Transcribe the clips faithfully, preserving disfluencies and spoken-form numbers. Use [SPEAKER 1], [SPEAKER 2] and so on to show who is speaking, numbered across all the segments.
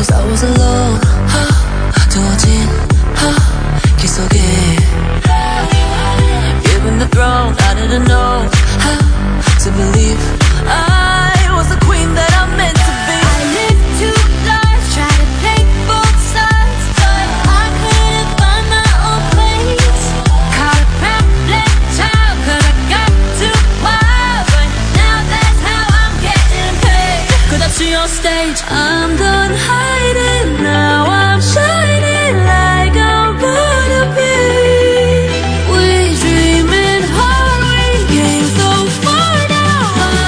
[SPEAKER 1] I was alone. 두어진 길 속에 given the throne, I didn't know how to believe I was the queen that I'm meant to be. I lived two lives, tried to take both sides, but I couldn't find my own place. Caught a pamphlet child, cause I got too wild, but now that's how I'm getting paid. Cause I see on stage, I'm done hiding, now I'm shining like I'm born to be. We dreaming hard, we came so far, now I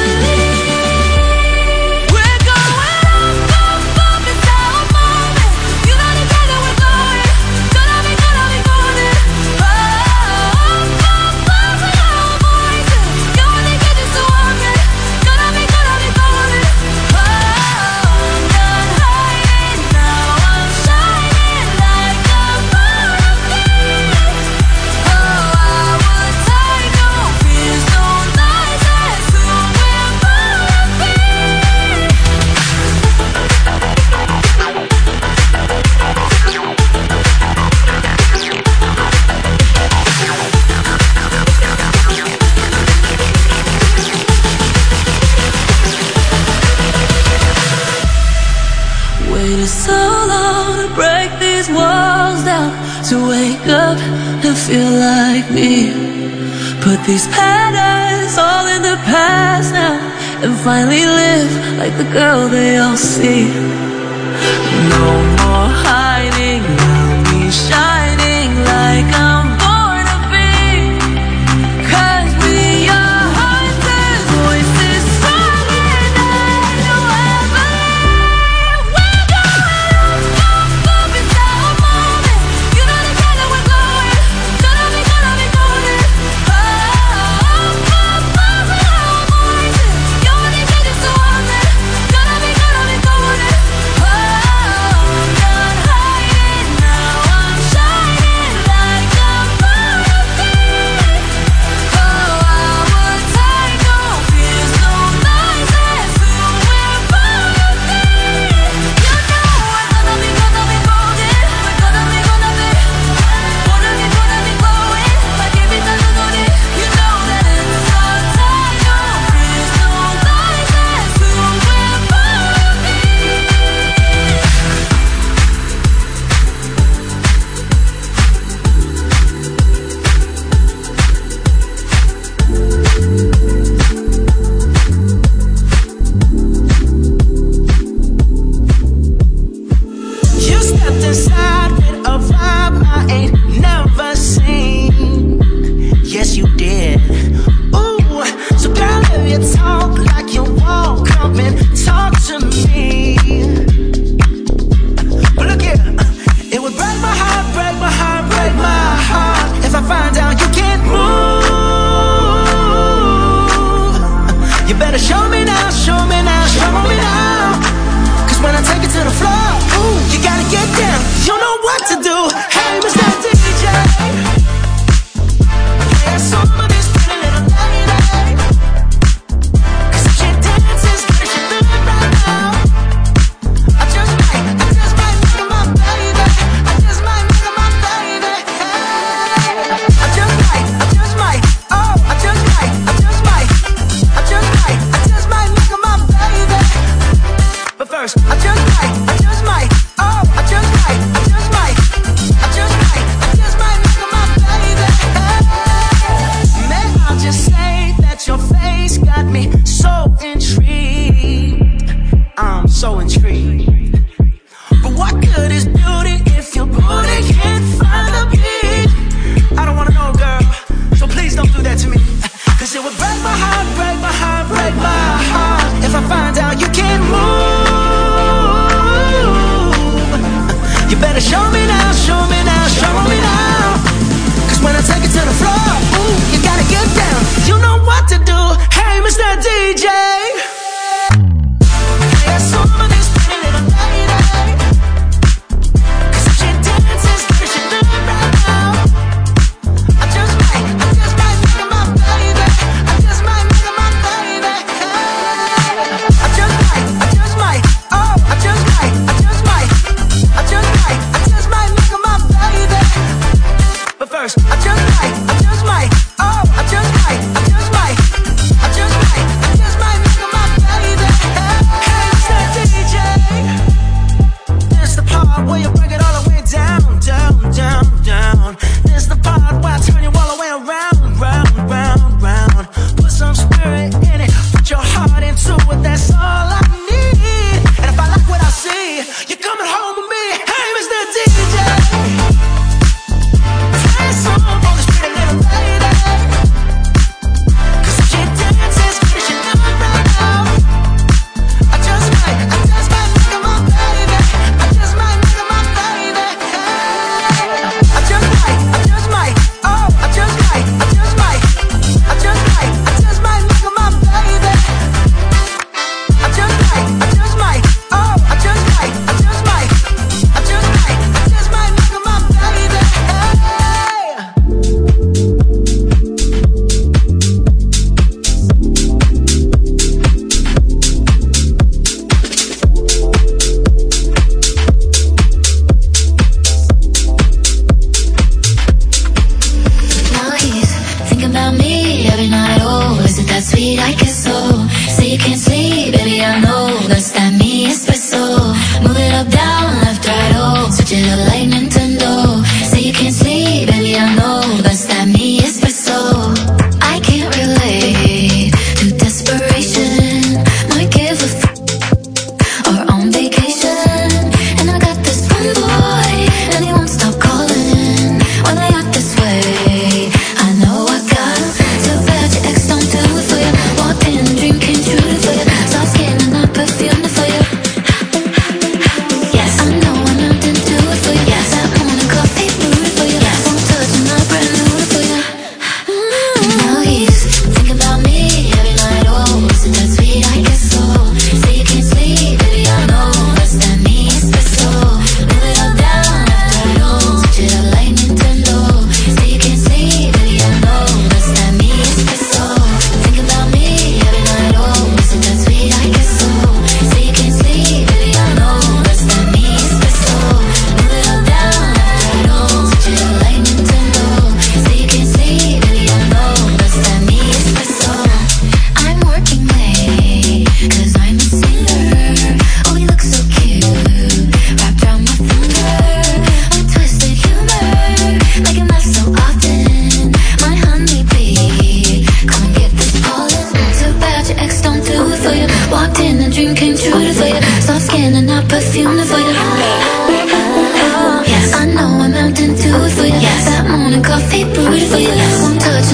[SPEAKER 1] believe we're going up, up, up, it's our moment. You know together we're going, gonna be, gonna be golden. Up, up, up, with our voices. You only get this so often, gonna be, gonna be golden. Oh, I'm done hiding, now I'm shining like I'm born to be. Oh, I would take no fears, no lies, that's who we're born to be. Waited so long to break these walls down, to wake up and feel like me. Put these patterns all in the past now, and finally live like the girl they all see. No more hiding, now me shining like I'm born to be. Cause we are hunters, voices silent, and you ever leave. We're going up, up, up, it's our moment. You know together we're going, gonna be, gonna be golden. Up, up, up, with our voices. You only get this so often, gonna be, gonna be golden. Oh, I'm done hiding, now I'm shining like I'm born to be. Oh, I would take no fears, no lies, that's who we're born to be. You know we're gonna be, gonna be golden. We're gonna be, gonna be, gonna be, gonna be glowing like every time we go there. You know that it's our time. No fears, no lies, that's who we're born to be.
[SPEAKER 2] You stepped inside with a vibe I ain't never seen. Yes, you did. Ooh, so girl, if you talk like you walk, come and talk to me. But look here, it would break my heart, break my heart, break my heart if I find out you can't move. You better show me now, show me now, show me now. Cause when I take it to the floor, ooh, you gotta get down. You know what to do. Hey, Mister D J, play a song for this pretty little lady. Cause if she dances, can she do it right now? I just might, I just might make her my baby. I just might make her my baby. Hey, I just might, I just might. Oh, I just might, I just might. I just might, I just might.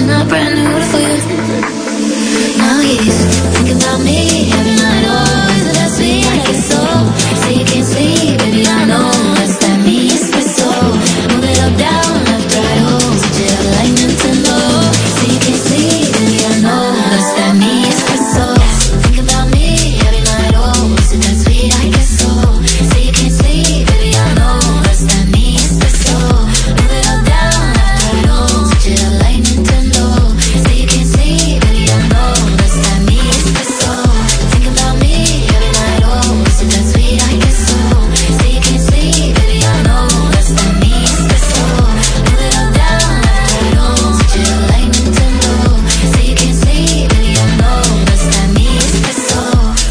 [SPEAKER 1] not brand new for you. Now he's thinking about me every night. Oh, is it that sweet? I guess so. Say you can't sleep, baby, I know. What's that mean? Espresso. Move it up, down, left, right, oh. Switch it up like Nintendo. Say you can't sleep, baby, I know. What's that mean? Espresso. Think about me every night. Oh, is it that sweet? I guess so. Say you can't sleep, baby, I know. What's that mean? Espresso. Move it up, down, left, right, oh. Switch it up like Nintendo. Say you can't sleep, baby, I know. What's that mean? Espresso. Think about me every night. Oh, is it that sweet? I guess so. Say you can't sleep, baby, I know. What's that mean? Espresso. Move it up, down, left, right, oh. Switch it up like Nintendo. Say you can't sleep, baby, I know. What's that mean? Espresso.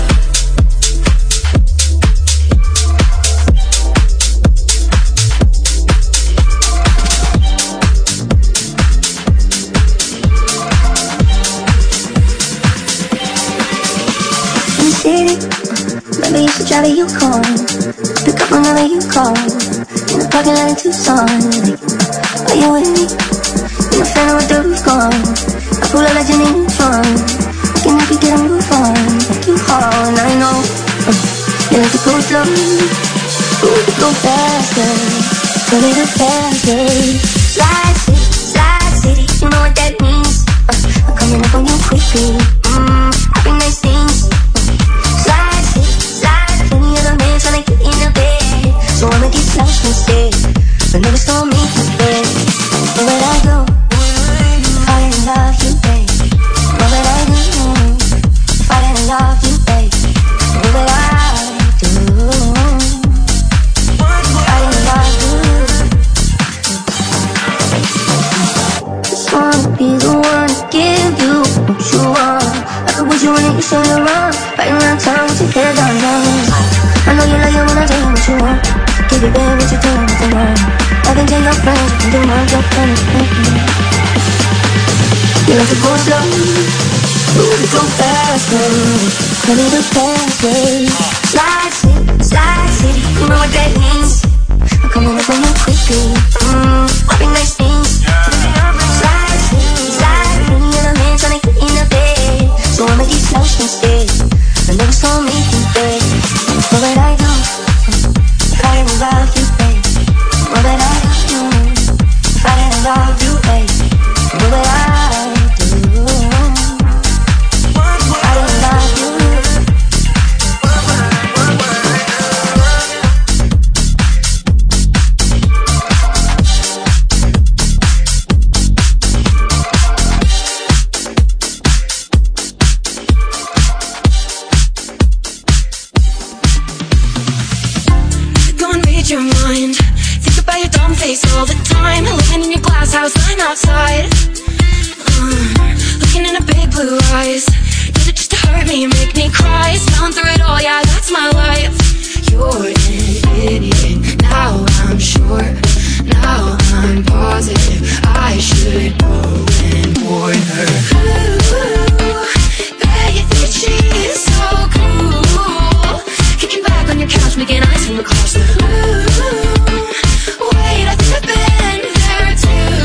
[SPEAKER 3] In the city, maybe you should drive a Yukon. Pick up whenever you call. In the parking lot in Tucson. Are you with me? In the Phantom with the roof gone. I pull up like Jimmy Neutron. I can make you get a move on. Like you haul, and I know uh, you like to go slow. Ooh, we go faster. A little faster. Slide city, slide city. You know what that means. uh, I'm coming up on you quickly. Mmm, happy nice things. Slide city, slide. Plenty other men tryna get in the bed. So I'ma get lost instead. But never saw me instead. Where would I go? If I didn't love you, babe. What would I do? If I didn't love you, babe. What would I do? If I didn't love you. Just wanna be the one to give you what you want. I could put you in it, you show you wrong. Right around town with your head down low. I know you like it when I tell you what you want. Give it back what you doing with the world. I can tell your friends you can do my job and it's mm-hmm. You like to go slow, ooh, we go faster. A little faster. Slide city, slide city. You know what that means. I'm coming up on you quickly. Mmm, happy nice things. Slide city, slide. Many other men tryna get in the bed. So I'ma get lost instead. I never saw me instead. What would I do if I didn't love you, babe? What would I do if I didn't love you, babe? What would I do if I didn't love you?
[SPEAKER 1] Your mind, think about your dumb face all the time. Living in your glass house, I'm outside. uh, Looking in her big blue eyes. Did it just to hurt me and make me cry. Smelling through it all, yeah, that's my life. You're an idiot, now I'm sure. Now I'm positive I should go and warn her. Ooh, bet you think she's so cool. Kicking back on your couch, making ice from across the room. Wait, I think I've been there too.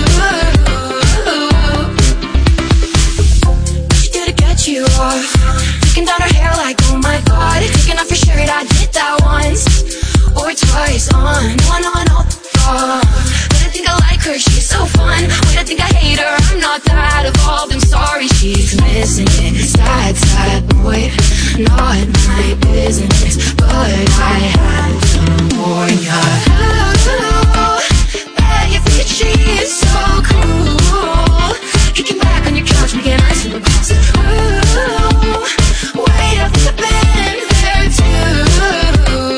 [SPEAKER 1] What she do to get you off? Taking down her hair like, oh my god. Taking off your shirt, I did that once or twice on. No, I know, I know. But I think I like her, she's so fun. Wait, I think I hate her, I'm not that evolved. I'm sorry, she's missing it. Sad, sad boy, not my business. But I had to warn ya. Ooh, bet you think she's so cool. Kicking back on your couch, making ice from across the room. Wait, I think I've been there too.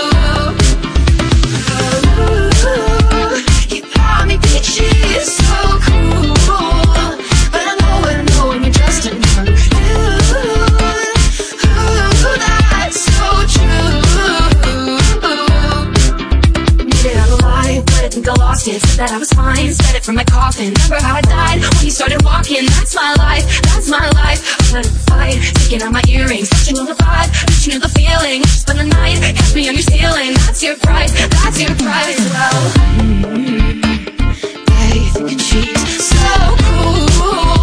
[SPEAKER 1] You got me, bitch, she's so cool. But I know, I know, I'm just another dude. Ooh, that's so true. Made it out alive, but I think I lost it. Said that I was fine, said it from my coffin. Remember how I died when you started walking. That's my life, that's my life. I let it fight, taking out my earrings, touching on the vibe, reaching to the feeling. Spend the night, catch me on your ceiling. That's your price, that's your price. Well, mm-hmm. Yeah, you think she's so cool.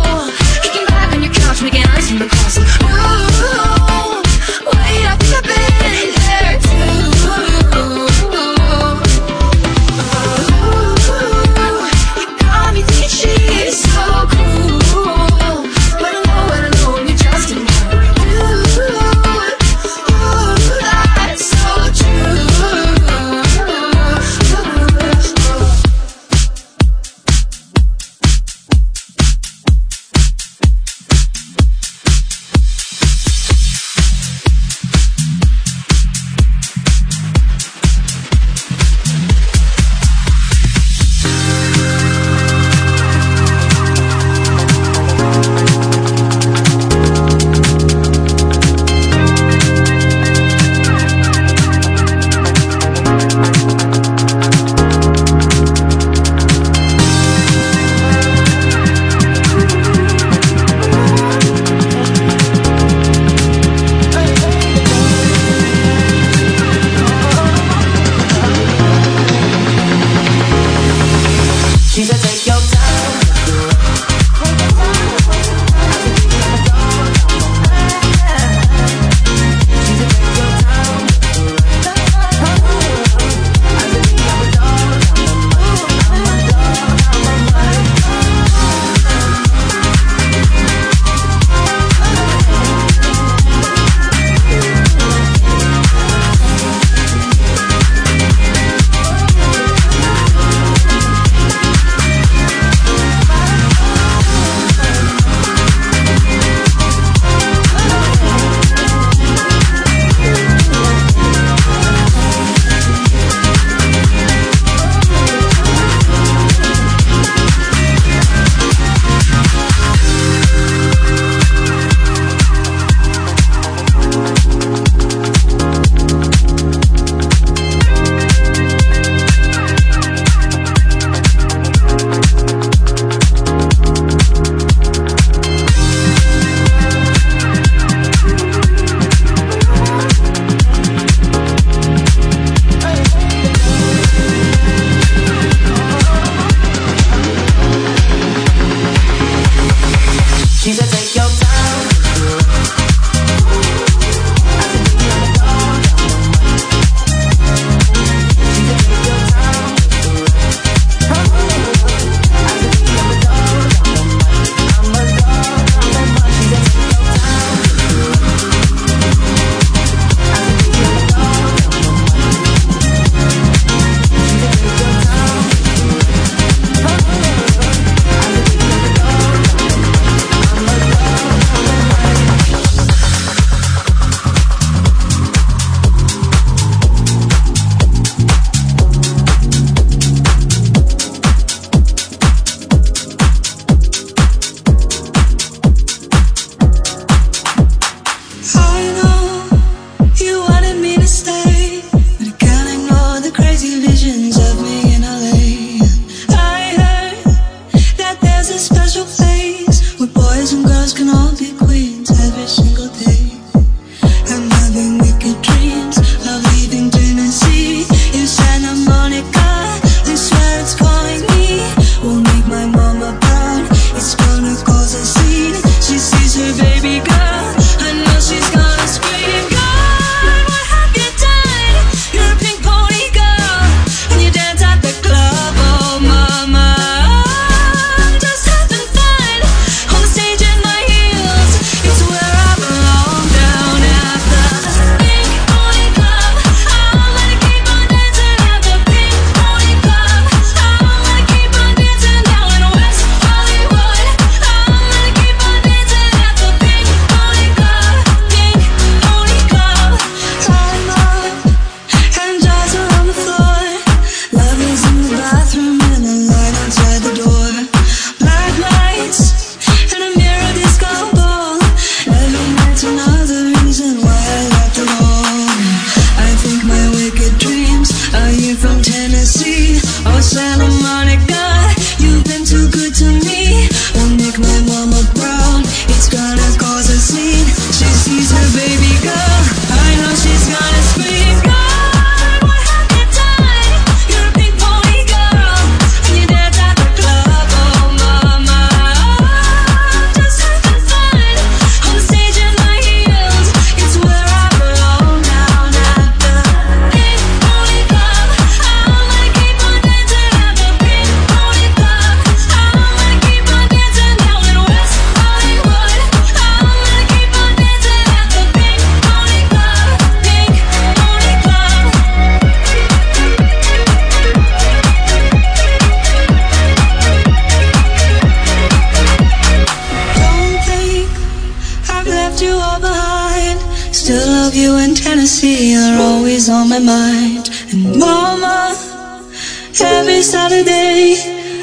[SPEAKER 1] Tennessee are always on my mind. And mama, every Saturday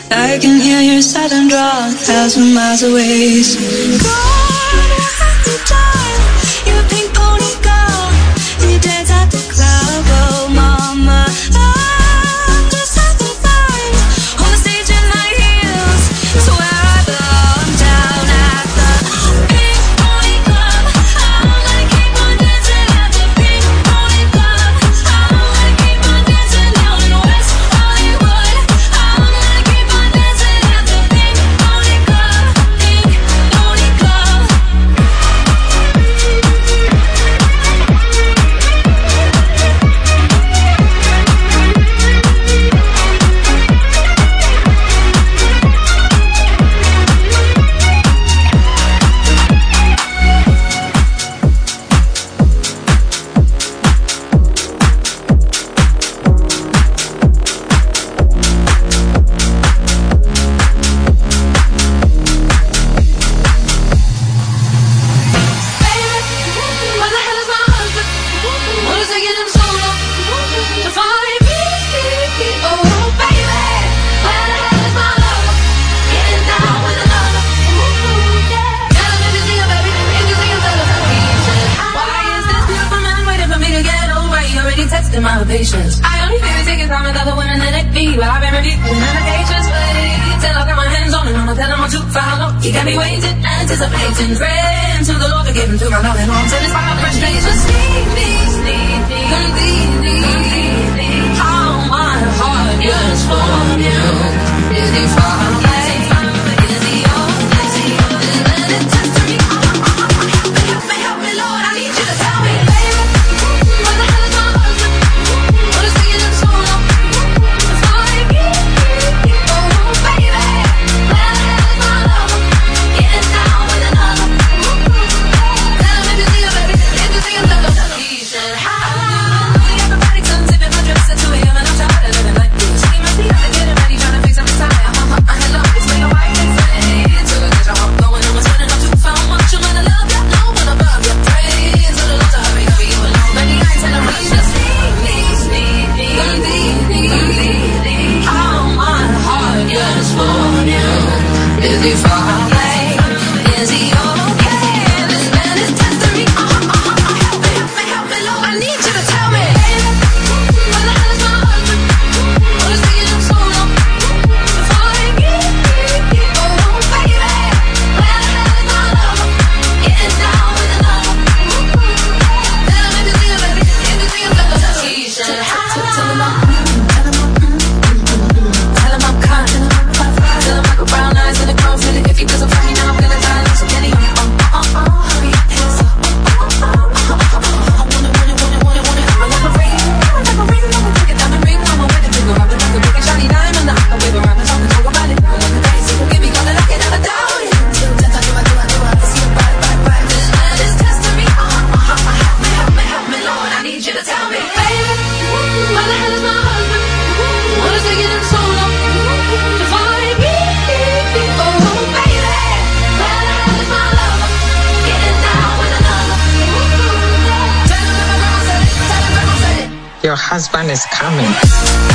[SPEAKER 1] I can hear your silent draw a thousand miles away. So go on, what have you done? You're a pink pony girl, and you dance at the club. Oh mama, I'm just having fun on the stage in my heels. It's where I belong, down at the Pink Pony Club. I'm gonna keep on dancing at the Pink Pony Club. I'm gonna keep on dancing down in West Hollywood. I'm gonna keep on dancing at the Pink Pony Club, Pink Pony Club. Where the hell is my husband? What is taking him so long to find me? Oh, baby, where the hell is my lover? Getting down with another. Tell him if you see him, baby, if you see him, tell him. Why is this beautiful man waiting for me to get over? He already tested my patience. I only feel taking time with other women than it be, but I've been reviewing medications. Wait till I got my hands on him, I'ma tell him what you found out. He got me waiting, anticipating, praying to the Lord to give him to my loving arms. And it's my frustration. Sneak me, sneak me, completely, completely. How my heart yearns for you. Is he far away? Is he okay? Is it just to me? Help me, help me, Lord, I need you to tell me, baby, where the hell is my husband? What is taking him so long to find me? Oh, baby, where the hell is my lover? Getting down with another. Tell him if you see him, baby, if you see him, tell him. He said, hi. Everybody comes in my dress to him, and I'm tired of living like this. He must be out there getting ready, trying to fix up his tie. I had love, it's made a white and fade. Till I get your heart going, I'm spinning up too far. Much you wanna love you, no one above you. Praise to the Lord to hurry, hurry, you alone. Many nights in a rush, just sneak me, sneak me, completely, completely. How my heart yearns for you. Is he far away? Is he okay? This man is testing me. Uh, uh, uh, uh, help me, help me, help me, Lord. I need you to tell me, baby, where the hell is my husband? What is taking him so long to find me? Oh, baby, where the hell is my lover? Getting down with another. Tell him if you see him, baby, if you see him, tell him. He said, hi. Tell him I'm, tell him I'm, tell him I'm kind. Tell him I got brown eyes and a girl feeling iffy 'cause I'm funny now. I'm gonna die like some Kenny. Uh, uh, uh, hurry, hands up. Uh, uh, uh, uh, uh, I wanna, wanna, wanna, wanna, wanna. I like a ring, I like a ring. I'ma take it down the ring. I'ma wear the finger up and like a big and shiny diamond. I wave around and talk and talk about it. I like a crazy, give me something I can never doubt it. Till death I do, I do, I do. I see it right, right, right. This man is testing me. Uh, uh, uh, uh, help me, help me, help me, Lord. I need you to tell me, baby, where the hell is my husband? What is taking him so long to find me? Oh, baby, where the hell is my lover? Getting down with another. Tell him that my grandma said it. Tell him grandma said it.
[SPEAKER 4] Your husband is coming.